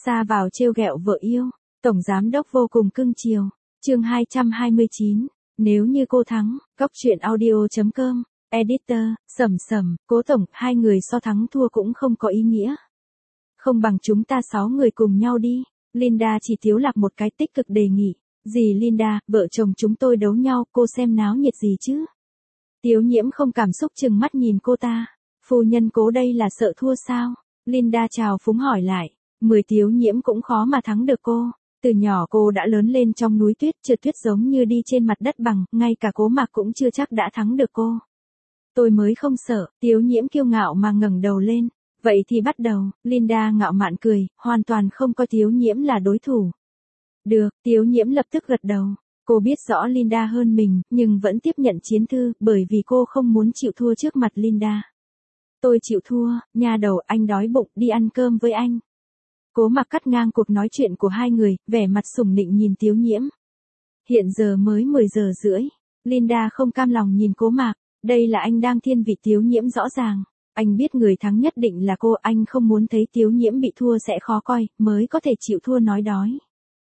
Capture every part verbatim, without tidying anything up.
Sa vào trêu ghẹo vợ yêu, tổng giám đốc vô cùng cưng chiều. Chương hai trăm hai mươi chín, nếu như cô thắng, Cóc truyện audio chấm com, editor, Sầm Sầm, Cố tổng, hai người so thắng thua cũng không có ý nghĩa. Không bằng chúng ta sáu người cùng nhau đi. Linda chỉ Tiếu Lạc một cái tích cực đề nghị. Gì Linda, vợ chồng chúng tôi đấu nhau, cô xem náo nhiệt gì chứ? Tiếu Nhiễm không cảm xúc chừng mắt nhìn cô ta. Phu nhân Cố đây là sợ thua sao? Linda chào phúng hỏi lại. Mười Tiếu Nhiễm cũng khó mà thắng được cô. Từ nhỏ cô đã lớn lên trong núi tuyết, trượt tuyết giống như đi trên mặt đất bằng, ngay cả Cố Mạc cũng chưa chắc đã thắng được cô. Tôi mới không sợ, Tiếu Nhiễm kiêu ngạo mà ngẩng đầu lên. Vậy thì bắt đầu, Linda ngạo mạn cười, hoàn toàn không coi Tiếu Nhiễm là đối thủ. Được, Tiếu Nhiễm lập tức gật đầu. Cô biết rõ Linda hơn mình, nhưng vẫn tiếp nhận chiến thư, bởi vì cô không muốn chịu thua trước mặt Linda. Tôi chịu thua, nha đầu, anh đói bụng, đi ăn cơm với anh. Cố Mạc cắt ngang cuộc nói chuyện của hai người, vẻ mặt sủng nịnh nhìn Tiếu Nhiễm. Hiện giờ mới mười giờ rưỡi, Linda không cam lòng nhìn Cố Mạc, đây là anh đang thiên vị Tiếu Nhiễm rõ ràng. Anh biết người thắng nhất định là cô, anh không muốn thấy Tiếu Nhiễm bị thua sẽ khó coi, mới có thể chịu thua nói đói.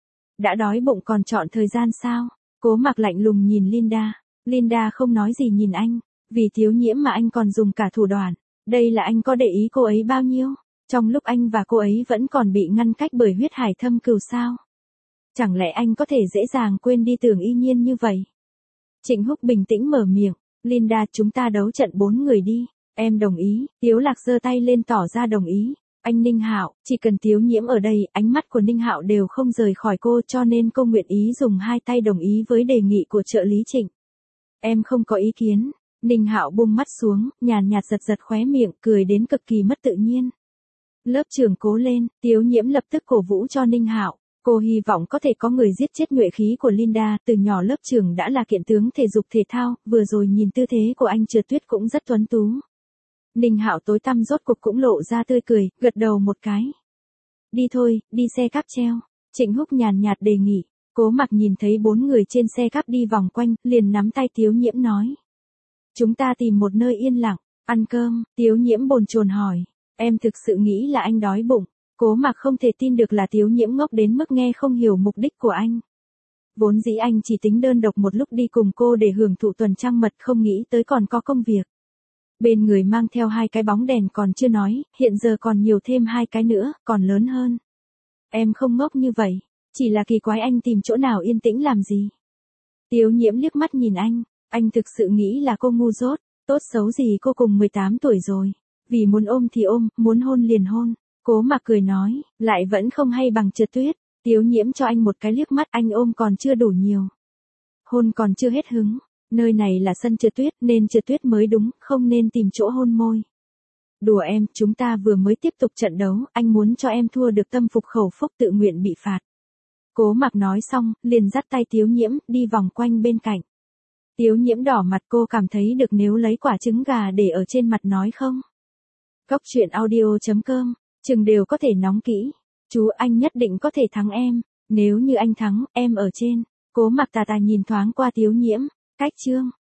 Đã đói bụng còn chọn thời gian sao? Cố Mạc lạnh lùng nhìn Linda. Linda không nói gì nhìn anh, vì Tiếu Nhiễm mà anh còn dùng cả thủ đoạn. Đây là anh có để ý cô ấy bao nhiêu? Trong lúc anh và cô ấy vẫn còn bị ngăn cách bởi huyết hải thâm cừu sao? Chẳng lẽ anh có thể dễ dàng quên đi Tưởng Y Nhiên như vậy? Trịnh Húc bình tĩnh mở miệng. Linda, chúng ta đấu trận bốn người đi. Em đồng ý. Tiếu Lạc giơ tay lên tỏ ra đồng ý. Anh Ninh Hạo, chỉ cần Tiếu Nhiễm ở đây, ánh mắt của Ninh Hạo đều không rời khỏi cô, cho nên cô nguyện ý dùng hai tay đồng ý với đề nghị của trợ lý Trịnh. Em không có ý kiến. Ninh Hạo buông mắt xuống, nhàn nhạt giật giật khóe miệng, cười đến cực kỳ mất tự nhiên. Lớp trưởng cố lên, Tiếu Nhiễm lập tức cổ vũ cho Ninh Hạo. Cô hy vọng có thể có người giết chết nhuệ khí của Linda, từ nhỏ lớp trưởng đã là kiện tướng thể dục thể thao, vừa rồi nhìn tư thế của anh trượt tuyết cũng rất tuấn tú. Ninh Hạo tối tăm rốt cục cũng lộ ra tươi cười, gật đầu một cái. Đi thôi, đi xe cáp treo. Trịnh Húc nhàn nhạt đề nghị. Cố Mạc nhìn thấy bốn người trên xe cáp đi vòng quanh, liền nắm tay Tiếu Nhiễm nói. Chúng ta tìm một nơi yên lặng, ăn cơm. Tiếu Nhiễm bồn chồn hỏi. Em thực sự nghĩ là anh đói bụng. Cố Mạc không thể tin được là Tiếu Nhiễm ngốc đến mức nghe không hiểu mục đích của anh. Vốn dĩ anh chỉ tính đơn độc một lúc đi cùng cô để hưởng thụ tuần trăng mật, không nghĩ tới còn có công việc. Bên người mang theo hai cái bóng đèn còn chưa nói, hiện giờ còn nhiều thêm hai cái nữa, còn lớn hơn. Em không ngốc như vậy, chỉ là kỳ quái anh tìm chỗ nào yên tĩnh làm gì. Tiếu Nhiễm liếc mắt nhìn anh, anh thực sự nghĩ là cô ngu dốt, tốt xấu gì cô cùng mười tám tuổi rồi. Vì muốn ôm thì ôm, muốn hôn liền hôn. Cố Mạc cười nói, lại vẫn không hay bằng trượt tuyết. Tiếu Nhiễm cho anh một cái liếc mắt, anh ôm còn chưa đủ nhiều. Hôn còn chưa hết hứng. Nơi này là sân trượt tuyết nên trượt tuyết mới đúng, không nên tìm chỗ hôn môi. Đùa em, chúng ta vừa mới tiếp tục trận đấu, anh muốn cho em thua được tâm phục khẩu phúc tự nguyện bị phạt. Cố Mạc nói xong, liền dắt tay Tiếu Nhiễm, đi vòng quanh bên cạnh. Tiếu Nhiễm đỏ mặt, cô cảm thấy được nếu lấy quả trứng gà để ở trên mặt nói không. Cóc truyện audio chấm com, chừng đều có thể nóng kỹ. Chú anh nhất định có thể thắng em, nếu như anh thắng, em ở trên. Cố Mạc tà tà nhìn thoáng qua Tiếu Nhiễm, cách chương.